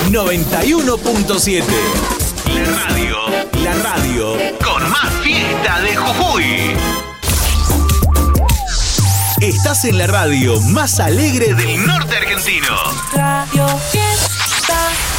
91.7. La radio con más fiesta de Jujuy. Estás en la radio más alegre del norte argentino. Radio Fiesta.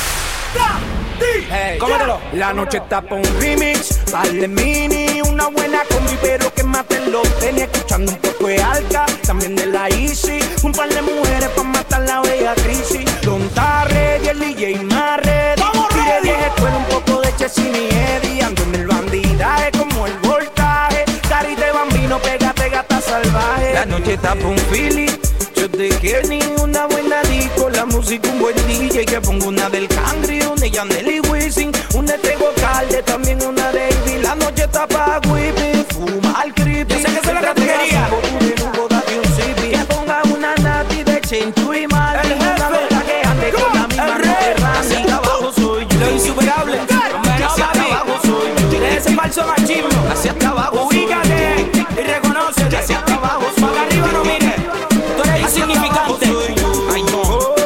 Hey, cómetelo. La noche está pa' un remix, vale mini, una buena combi, pero que maten los tenis, escuchando un poco de Alca, también de la Easy, un par de mujeres pa' matar la bella crisis. Don Tarre y el DJ más ready, tire 10 escuela, un poco de Chesini y Eddie, ando en el bandidaje como el voltaje, cari de bambino, pégate gata salvaje. La noche está pa' un Philly, yo te quiero ni una buena disco, la música un buen DJ, que pongo una del Cangri, una de Yandel y Wisin, una de Tego Calde, también una de Ivy. La noche está pa' whipping, fumar creepy. Yo sé que es la categoría. Que ponga una nati de Chenchu y Mal, una loca que ande con la misma terraza. Así abajo soy yo, lo insuperable. Así abajo soy yo, de ese falso machismo. Así hasta abajo, ubícate y reconócete. Así hasta abajo, para arriba no mires, tú eres insignificante. Ay no,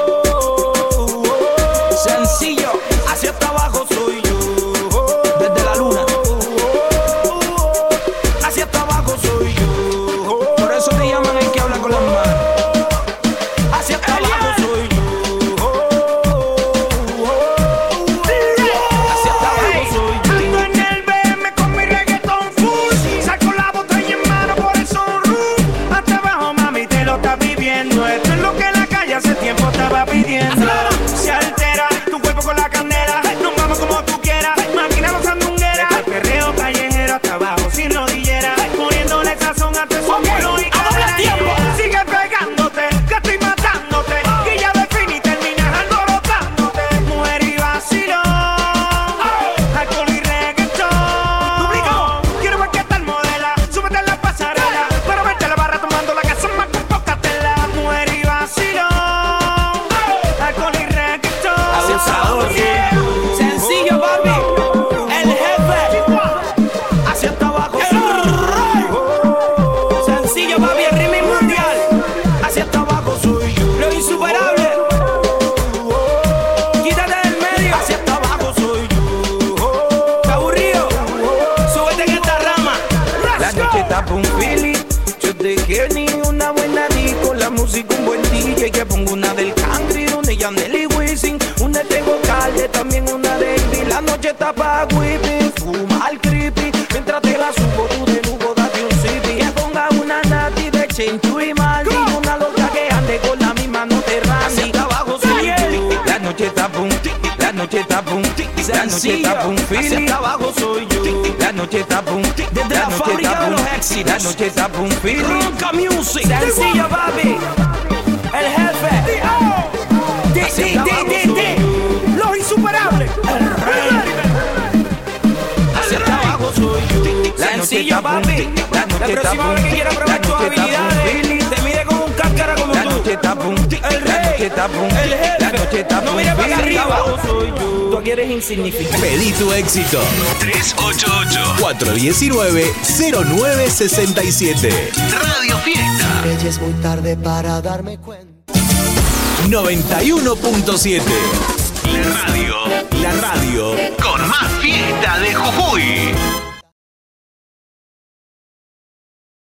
sencillo, hacia hasta abajo soy yo, desde la luna, hacia hasta abajo soy yo, por eso te llaman el que habla con las manos, hacia hasta abajo soy yo, hacia hasta abajo soy yo. Ando en el BM con mi reggaetón full, saco la botella en mano por el sunroof, hasta abajo mami te lo estás viviendo, esto es lo que la calle hace tiempo estaba pidiendo. Se altera tu cuerpo con la candela, nos vamos como tú quieras, máquina los sandungueras, el perreo callejero hasta abajo sin rodillera, poniéndole sazón a tu sombrero y cadera. Sigue pegándote, que estoy matándote, que ya define y terminas alborotándote. Mujer y vacilón, alcohol y reggaetón. Quiero ver qué tal modela, súbete en la pasarela, para verte a la barra tomando la casa más con Pocatela. Mujer y vacilón, alcohol y reggaetón. Abusador, sencillo, papi, el jefe, hacia hasta abajo. Sencillo, papi, el ritmo mundial, hacia hasta abajo soy yo, lo insuperable. Quítate del medio, hacia hasta abajo soy yo. ¿Está aburrido? Súbete en esta rama. La noche está pa' un Philly, yo te quiero ni una buena disco, la música un buen DJ, que pongo una del Cangri, una de Yandel y Wisin, una de Tego Calde, también una de Ivy. La noche está pa' whipping, fumar creepy, mientras te la subo tú de nuevo date un sipi. Que ponga una nati de Chenchu y Mal, y una loca que ande con la misma no te rani. Hasta abajo soy yo, la noche está pa' un, la noche está pa' un, la noche está pa' un Philly, hasta abajo soy yo, la noche está pa' un, desde la fábrica de los éxitos, la noche está pa' un Philly. Ronca Music, sencillo papi, el jefe, los insuperables, el rey. Hacia abajo soy yo, sencillo papi, la próxima vez que quiera probar tus habilidades, te mide como un cáscara como tú. El rey, el jefe, no mires para arriba, tú aquí eres insignificante. Pedí tu éxito. 388-419-0967. Radio Fiesta. Ya es muy tarde para darme cuenta. 91.7. La radio con más fiesta de Jujuy.